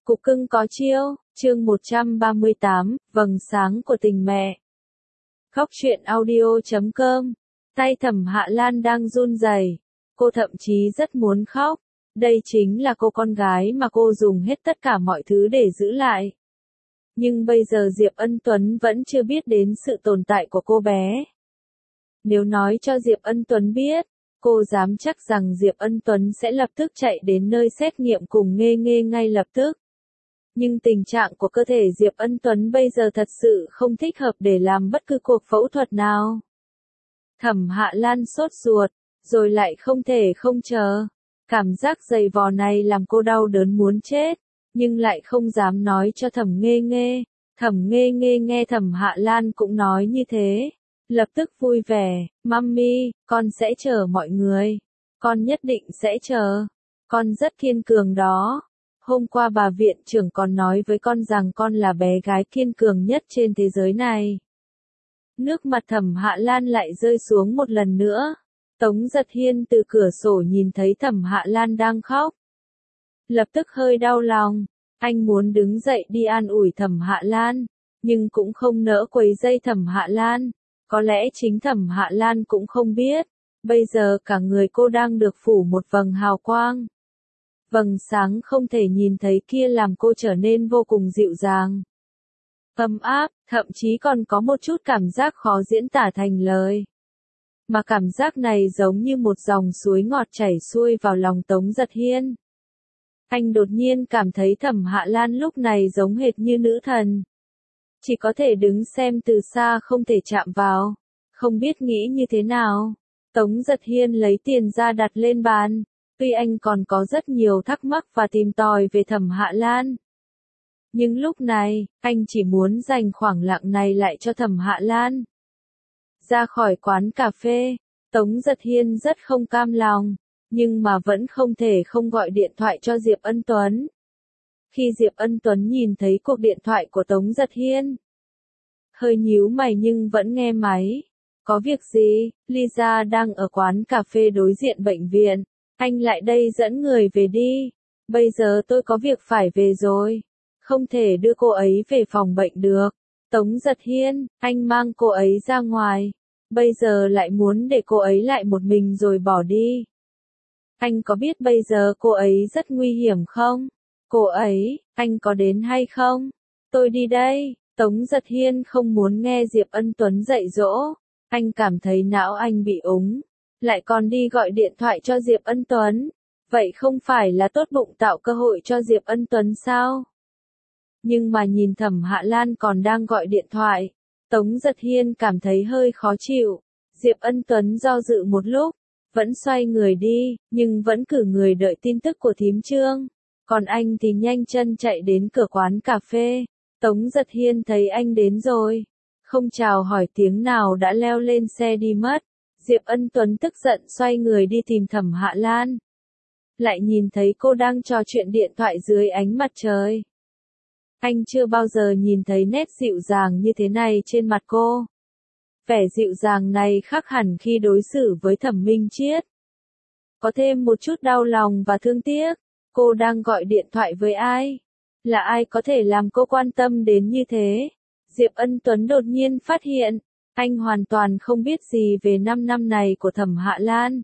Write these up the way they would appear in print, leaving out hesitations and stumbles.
Cục cưng có chiêu, chương 138, vầng sáng của tình mẹ. Khóc chuyện audio.com. Tay Thẩm Hạ Lan đang run rẩy, cô thậm chí rất muốn khóc. Đây chính là cô con gái mà cô dùng hết tất cả mọi thứ để giữ lại. Nhưng bây giờ Diệp Ân Tuấn vẫn chưa biết đến sự tồn tại của cô bé. Nếu nói cho Diệp Ân Tuấn biết, cô dám chắc rằng Diệp Ân Tuấn sẽ lập tức chạy đến nơi xét nghiệm cùng Nghê Nghê ngay lập tức. Nhưng tình trạng của cơ thể Diệp Ân Tuấn bây giờ thật sự không thích hợp để làm bất cứ cuộc phẫu thuật nào. Thẩm Hạ Lan sốt ruột, rồi lại không thể không chờ. Cảm giác dày vò này làm cô đau đớn muốn chết, nhưng lại không dám nói cho Thẩm Nghê Nghê. Thẩm Nghê Nghê nghe Thẩm Hạ Lan cũng nói như thế, lập tức vui vẻ, "Mummy, con sẽ chờ mọi người. Con nhất định sẽ chờ. Con rất kiên cường đó. Hôm qua bà viện trưởng còn nói với con rằng con là bé gái kiên cường nhất trên thế giới này." Nước mặt Thẩm Hạ Lan lại rơi xuống một lần nữa. Tống Giật Hiên từ cửa sổ nhìn thấy Thẩm Hạ Lan đang khóc, lập tức hơi đau lòng. Anh muốn đứng dậy đi an ủi Thẩm Hạ Lan, nhưng cũng không nỡ quấy rầy Thẩm Hạ Lan. Có lẽ chính Thẩm Hạ Lan cũng không biết, bây giờ cả người cô đang được phủ một vầng hào quang. Vầng sáng không thể nhìn thấy kia làm cô trở nên vô cùng dịu dàng, ấm áp, thậm chí còn có một chút cảm giác khó diễn tả thành lời. Mà cảm giác này giống như một dòng suối ngọt chảy xuôi vào lòng Tống Giật Hiên. Anh đột nhiên cảm thấy Thẩm Hạ Lan lúc này giống hệt như nữ thần. Chỉ có thể đứng xem từ xa không thể chạm vào. Không biết nghĩ như thế nào. Tống Giật Hiên lấy tiền ra đặt lên bàn. Tuy anh còn có rất nhiều thắc mắc và tìm tòi về Thẩm Hạ Lan, nhưng lúc này, anh chỉ muốn dành khoảng lặng này lại cho Thẩm Hạ Lan. Ra khỏi quán cà phê, Tống Giật Hiên rất không cam lòng, nhưng mà vẫn không thể không gọi điện thoại cho Diệp Ân Tuấn. Khi Diệp Ân Tuấn nhìn thấy cuộc điện thoại của Tống Giật Hiên, hơi nhíu mày nhưng vẫn nghe máy. "Có việc gì?" "Lisa đang ở quán cà phê đối diện bệnh viện. Anh lại đây dẫn người về đi. Bây giờ tôi có việc phải về rồi. Không thể đưa cô ấy về phòng bệnh được." "Tống Giật Hiên, anh mang cô ấy ra ngoài. Bây giờ lại muốn để cô ấy lại một mình rồi bỏ đi. Anh có biết bây giờ cô ấy rất nguy hiểm không? Cô ấy, anh có đến hay không? Tôi đi đây." Tống Giật Hiên không muốn nghe Diệp Ân Tuấn dạy dỗ. Anh cảm thấy não anh bị úng. Lại còn đi gọi điện thoại cho Diệp Ân Tuấn. Vậy không phải là tốt bụng tạo cơ hội cho Diệp Ân Tuấn sao? Nhưng mà nhìn Thẩm Hạ Lan còn đang gọi điện thoại, Tống Giật Hiên cảm thấy hơi khó chịu. Diệp Ân Tuấn do dự một lúc, vẫn xoay người đi, nhưng vẫn cử người đợi tin tức của thím Trương. Còn anh thì nhanh chân chạy đến cửa quán cà phê. Tống Giật Hiên thấy anh đến rồi, không chào hỏi tiếng nào đã leo lên xe đi mất. Diệp Ân Tuấn tức giận xoay người đi tìm Thẩm Hạ Lan. Lại nhìn thấy cô đang trò chuyện điện thoại dưới ánh mặt trời. Anh chưa bao giờ nhìn thấy nét dịu dàng như thế này trên mặt cô. Vẻ dịu dàng này khác hẳn khi đối xử với Thẩm Minh Chiết. Có thêm một chút đau lòng và thương tiếc. Cô đang gọi điện thoại với ai? Là ai có thể làm cô quan tâm đến như thế? Diệp Ân Tuấn đột nhiên phát hiện, anh hoàn toàn không biết gì về 5 năm này của Thẩm Hạ Lan.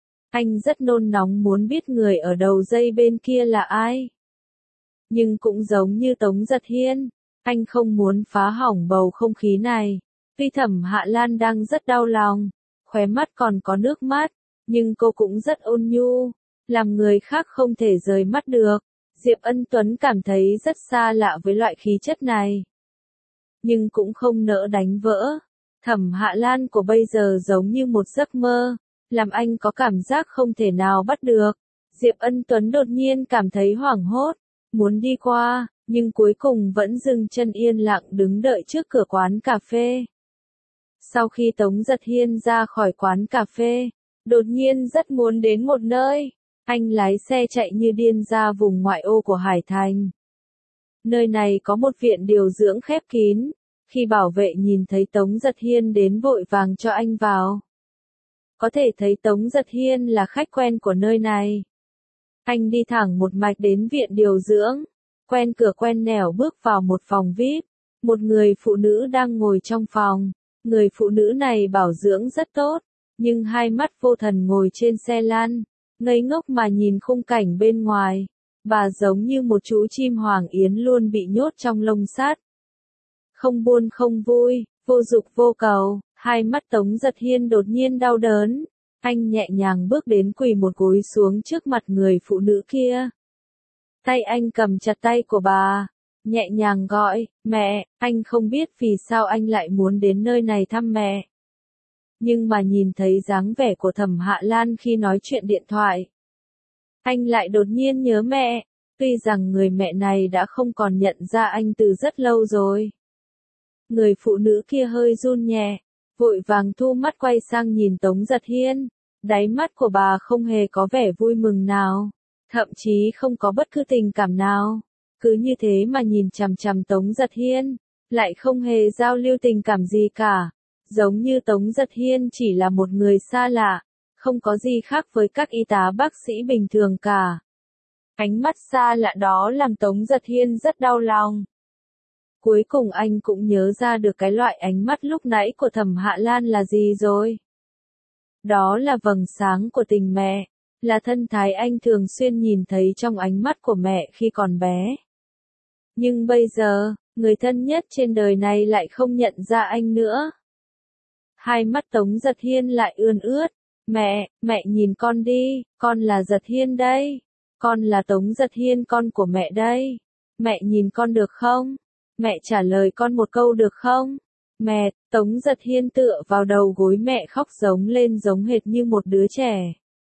Anh rất nôn nóng muốn biết người ở đầu dây bên kia là ai. Nhưng cũng giống như Tống Giật Hiên, anh không muốn phá hỏng bầu không khí này. Tuy Thẩm Hạ Lan đang rất đau lòng, khóe mắt còn có nước mắt, nhưng cô cũng rất ôn nhu, làm người khác không thể rời mắt được. Diệp Ân Tuấn cảm thấy rất xa lạ với loại khí chất này, nhưng cũng không nỡ đánh vỡ. Thẩm Hạ Lan của bây giờ giống như một giấc mơ, làm anh có cảm giác không thể nào bắt được. Diệp Ân Tuấn đột nhiên cảm thấy hoảng hốt, muốn đi qua, nhưng cuối cùng vẫn dừng chân yên lặng đứng đợi trước cửa quán cà phê. Sau khi Tống Giật Hiên ra khỏi quán cà phê, đột nhiên rất muốn đến một nơi. Anh lái xe chạy như điên ra vùng ngoại ô của Hải Thành. Nơi này có một viện điều dưỡng khép kín. Khi bảo vệ nhìn thấy Tống Giật Hiên đến vội vàng cho anh vào. Có thể thấy Tống Giật Hiên là khách quen của nơi này. Anh đi thẳng một mạch đến viện điều dưỡng. quen cửa quen nẻo bước vào một phòng VIP. Một người phụ nữ đang ngồi trong phòng. Người phụ nữ này bảo dưỡng rất tốt, nhưng hai mắt vô thần ngồi trên xe lăn, ngây ngốc mà nhìn khung cảnh bên ngoài. Bà giống như một chú chim hoàng yến luôn bị nhốt trong lồng sắt. Không buồn không vui, vô dục vô cầu, hai mắt Tống Giật Hiên đột nhiên đau đớn. Anh nhẹ nhàng bước đến quỳ một gối xuống trước mặt người phụ nữ kia. Tay anh cầm chặt tay của bà, nhẹ nhàng gọi, mẹ. Anh không biết vì sao anh lại muốn đến nơi này thăm mẹ. Nhưng mà nhìn thấy dáng vẻ của Thẩm Hạ Lan khi nói chuyện điện thoại, anh lại đột nhiên nhớ mẹ. Tuy rằng người mẹ này đã không còn nhận ra anh từ rất lâu rồi. Người phụ nữ kia hơi run nhẹ, vội vàng thu mắt quay sang nhìn Tống Giật Hiên. Đáy mắt của bà không hề có vẻ vui mừng nào, thậm chí không có bất cứ tình cảm nào. Cứ như thế mà nhìn chằm chằm Tống Giật Hiên, lại không hề giao lưu tình cảm gì cả. Giống như Tống Giật Hiên chỉ là một người xa lạ, không có gì khác với các y tá bác sĩ bình thường cả. Ánh mắt xa lạ đó làm Tống Giật Hiên rất đau lòng. Cuối cùng anh cũng nhớ ra được cái loại ánh mắt lúc nãy của Thẩm Hạ Lan là gì rồi. Đó là vầng sáng của tình mẹ, là thân thái anh thường xuyên nhìn thấy trong ánh mắt của mẹ khi còn bé. Nhưng bây giờ, người thân nhất trên đời này lại không nhận ra anh nữa. Hai mắt Tống Giật Hiên lại ươn ướt. Mẹ nhìn con đi, con là Giật Hiên đây. Con là Tống Giật Hiên, con của mẹ đây. Mẹ nhìn con được không? Mẹ trả lời con một câu được không? Mẹ. Tống Giật Hiên tựa vào đầu gối mẹ khóc giống lên giống hệt như một đứa trẻ.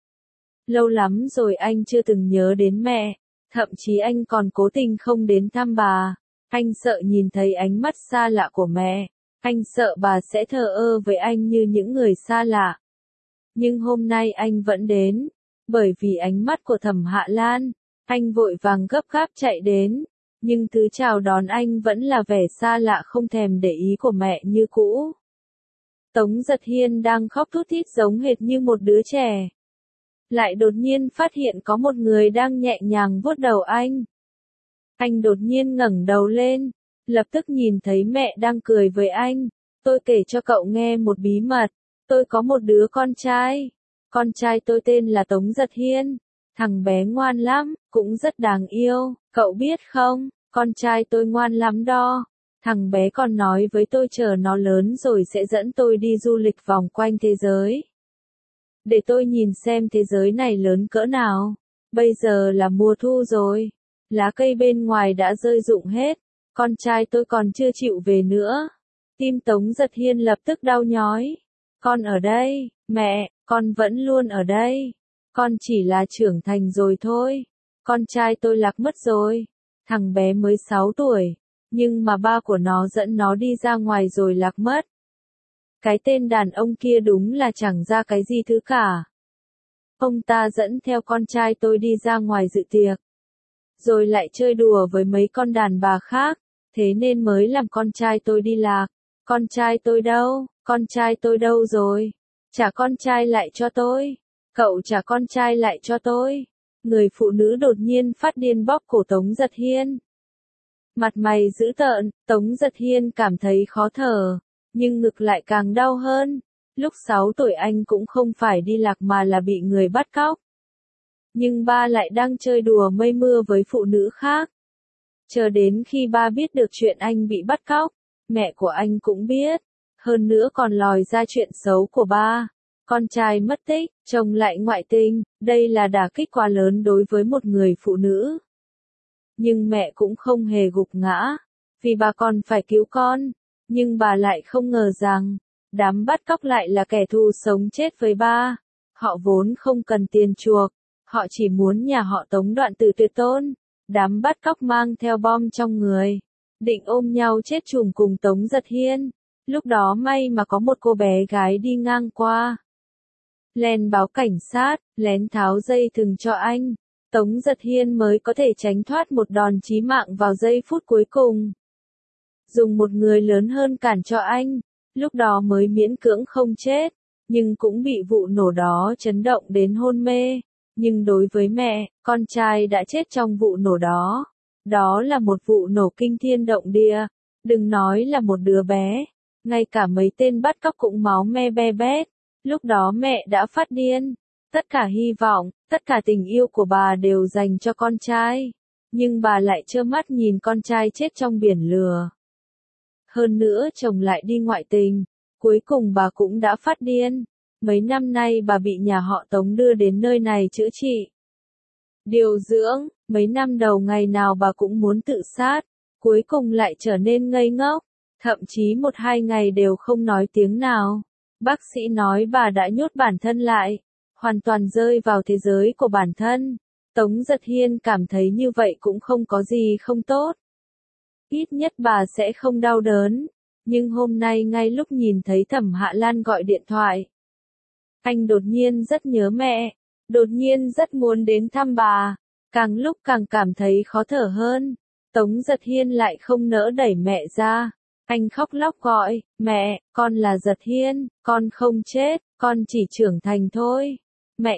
Lâu lắm rồi anh chưa từng nhớ đến mẹ, thậm chí anh còn cố tình không đến thăm bà. Anh sợ nhìn thấy ánh mắt xa lạ của mẹ, anh sợ bà sẽ thờ ơ với anh như những người xa lạ. Nhưng hôm nay anh vẫn đến, bởi vì ánh mắt của Thẩm Hạ Lan. Anh vội vàng gấp gáp chạy đến, nhưng thứ chào đón anh vẫn là vẻ xa lạ không thèm để ý của mẹ như cũ. Tống Giật Hiên đang khóc thút thít giống hệt như một đứa trẻ. Lại đột nhiên phát hiện có một người đang nhẹ nhàng vuốt đầu anh. Anh đột nhiên ngẩng đầu lên, lập tức nhìn thấy mẹ đang cười với anh. Tôi kể cho cậu nghe một bí mật. Tôi có một đứa con trai. Con trai tôi tên là Tống Giật Hiên. Thằng bé ngoan lắm, cũng rất đáng yêu. Cậu biết không, con trai tôi ngoan lắm đó. Thằng bé còn nói với tôi chờ nó lớn rồi sẽ dẫn tôi đi du lịch vòng quanh thế giới. Để tôi nhìn xem thế giới này lớn cỡ nào. Bây giờ là mùa thu rồi. Lá cây bên ngoài đã rơi rụng hết. Con trai tôi còn chưa chịu về nữa. Tim Tống Giật Hiên lập tức đau nhói. Con ở đây, mẹ, con vẫn luôn ở đây. Con chỉ là trưởng thành rồi thôi. Con trai tôi lạc mất rồi. Thằng bé mới 6 tuổi. Nhưng mà ba của nó dẫn nó đi ra ngoài rồi lạc mất. Cái tên đàn ông kia đúng là chẳng ra cái gì thứ cả. Ông ta dẫn theo con trai tôi đi ra ngoài dự tiệc. Rồi lại chơi đùa với mấy con đàn bà khác. Thế nên mới làm con trai tôi đi lạc. Con trai tôi đâu? Con trai tôi đâu rồi? Trả con trai lại cho tôi. Cậu trả con trai lại cho tôi. Người phụ nữ đột nhiên phát điên bóp cổ Tống Giật Hiên. Mặt mày dữ tợn, Tống Giật Hiên cảm thấy khó thở, nhưng ngực lại càng đau hơn. Lúc 6 tuổi anh cũng không phải đi lạc mà là bị người bắt cóc. Nhưng ba lại đang chơi đùa mây mưa với phụ nữ khác. Chờ đến khi ba biết được chuyện anh bị bắt cóc, mẹ của anh cũng biết. Hơn nữa còn lòi ra chuyện xấu của ba. Con trai mất tích, chồng lại ngoại tình, đây là đả kích quá lớn đối với một người phụ nữ. Nhưng mẹ cũng không hề gục ngã, vì bà còn phải cứu con. Nhưng bà lại không ngờ rằng, đám bắt cóc lại là kẻ thù sống chết với ba. Họ vốn không cần tiền chuộc, họ chỉ muốn nhà họ Tống đoạn tử tuyệt tôn. Đám bắt cóc mang theo bom trong người, định ôm nhau chết chùm cùng Tống Giật Hiên. Lúc đó may mà có một cô bé gái đi ngang qua. Lén báo cảnh sát, lén tháo dây thừng cho anh. Tống Giật Hiên mới có thể tránh thoát một đòn chí mạng vào giây phút cuối cùng. Dùng một người lớn hơn cản cho anh, lúc đó mới miễn cưỡng không chết, nhưng cũng bị vụ nổ đó chấn động đến hôn mê. Nhưng đối với mẹ, con trai đã chết trong vụ nổ đó. Đó là một vụ nổ kinh thiên động địa, đừng nói là một đứa bé, ngay cả mấy tên bắt cóc cũng máu me be bét. Lúc đó mẹ đã phát điên, tất cả hy vọng, tất cả tình yêu của bà đều dành cho con trai, nhưng bà lại trơ mắt nhìn con trai chết trong biển lửa. Hơn nữa chồng lại đi ngoại tình, cuối cùng bà cũng đã phát điên. Mấy năm nay bà bị nhà họ Tống đưa đến nơi này chữa trị, điều dưỡng, mấy năm đầu ngày nào bà cũng muốn tự sát, cuối cùng lại trở nên ngây ngốc, thậm chí 1-2 ngày đều không nói tiếng nào. Bác sĩ nói bà đã nhốt bản thân lại, hoàn toàn rơi vào thế giới của bản thân. Tống Giật Hiên cảm thấy như vậy cũng không có gì không tốt. Ít nhất bà sẽ không đau đớn. Nhưng hôm nay ngay lúc nhìn thấy Thẩm Hạ Lan gọi điện thoại, anh đột nhiên rất nhớ mẹ, đột nhiên rất muốn đến thăm bà, càng lúc càng cảm thấy khó thở hơn. Tống Giật Hiên lại không nỡ đẩy mẹ ra. Anh khóc lóc gọi, mẹ, con là Giật Hiên, con không chết, con chỉ trưởng thành thôi. Mẹ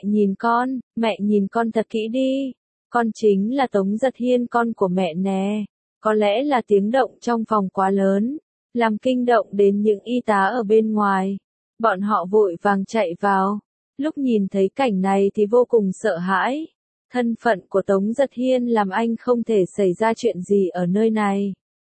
nhìn con thật kỹ đi. Con chính là Tống Giật Hiên, con của mẹ nè. Có lẽ là tiếng động trong phòng quá lớn, làm kinh động đến những y tá ở bên ngoài. Bọn họ vội vàng chạy vào. Lúc nhìn thấy cảnh này thì vô cùng sợ hãi. Thân phận của Tống Giật Hiên làm anh không thể xảy ra chuyện gì ở nơi này.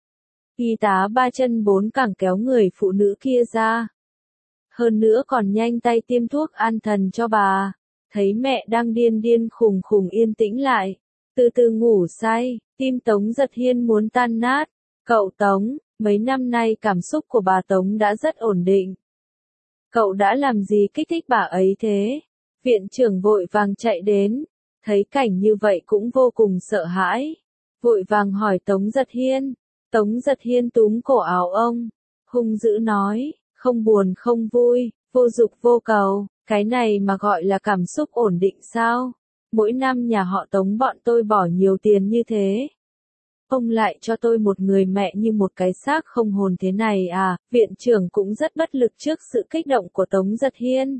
Y tá 3 chân 4 cẳng kéo người phụ nữ kia ra. Hơn nữa còn nhanh tay tiêm thuốc an thần cho bà. Thấy mẹ đang điên điên khùng khùng yên tĩnh lại, từ từ ngủ say, tim Tống Giật Hiên muốn tan nát. Cậu Tống, mấy năm nay cảm xúc của bà Tống đã rất ổn định. Cậu đã làm gì kích thích bà ấy thế? Viện trưởng vội vàng chạy đến, thấy cảnh như vậy cũng vô cùng sợ hãi. Vội vàng hỏi Tống Giật Hiên. Tống Giật Hiên túm cổ áo ông, hung dữ nói, không buồn không vui, vô dục vô cầu, cái này mà gọi là cảm xúc ổn định sao? Mỗi năm nhà họ Tống bọn tôi bỏ nhiều tiền như thế. Ông lại cho tôi một người mẹ như một cái xác không hồn thế này à? Viện trưởng cũng rất bất lực trước sự kích động của Tống Giật Hiên.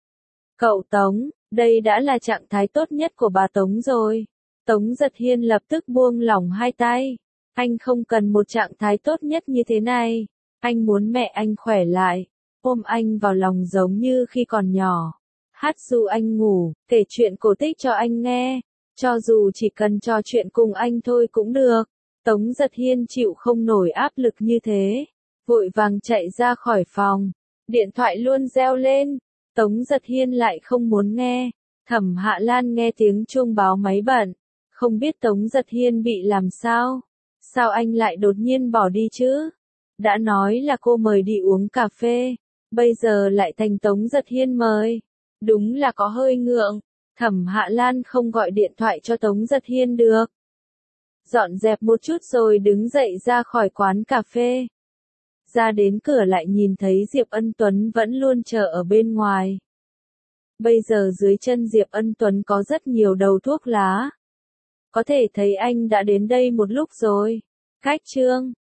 Cậu Tống, đây đã là trạng thái tốt nhất của bà Tống rồi. Tống Giật Hiên lập tức buông lỏng hai tay. Anh không cần một trạng thái tốt nhất như thế này. Anh muốn mẹ anh khỏe lại, ôm anh vào lòng giống như khi còn nhỏ. Hát ru anh ngủ, kể chuyện cổ tích cho anh nghe. Cho dù chỉ cần trò chuyện cùng anh thôi cũng được. Tống Giật Hiên chịu không nổi áp lực như thế. Vội vàng chạy ra khỏi phòng. Điện thoại luôn reo lên. Tống Giật Hiên lại không muốn nghe. Thẩm Hạ Lan nghe tiếng chuông báo máy bận. Không biết Tống Giật Hiên bị làm sao? Sao anh lại đột nhiên bỏ đi chứ? Đã nói là cô mời đi uống cà phê, bây giờ lại thành Tống Giật Hiên mời. Đúng là có hơi ngượng. Thẩm Hạ Lan không gọi điện thoại cho Tống Giật Hiên được. Dọn dẹp một chút rồi đứng dậy ra khỏi quán cà phê. Ra đến cửa lại nhìn thấy Diệp Ân Tuấn vẫn luôn chờ ở bên ngoài. Bây giờ dưới chân Diệp Ân Tuấn có rất nhiều đầu thuốc lá. Có thể thấy anh đã đến đây một lúc rồi. Khách trương,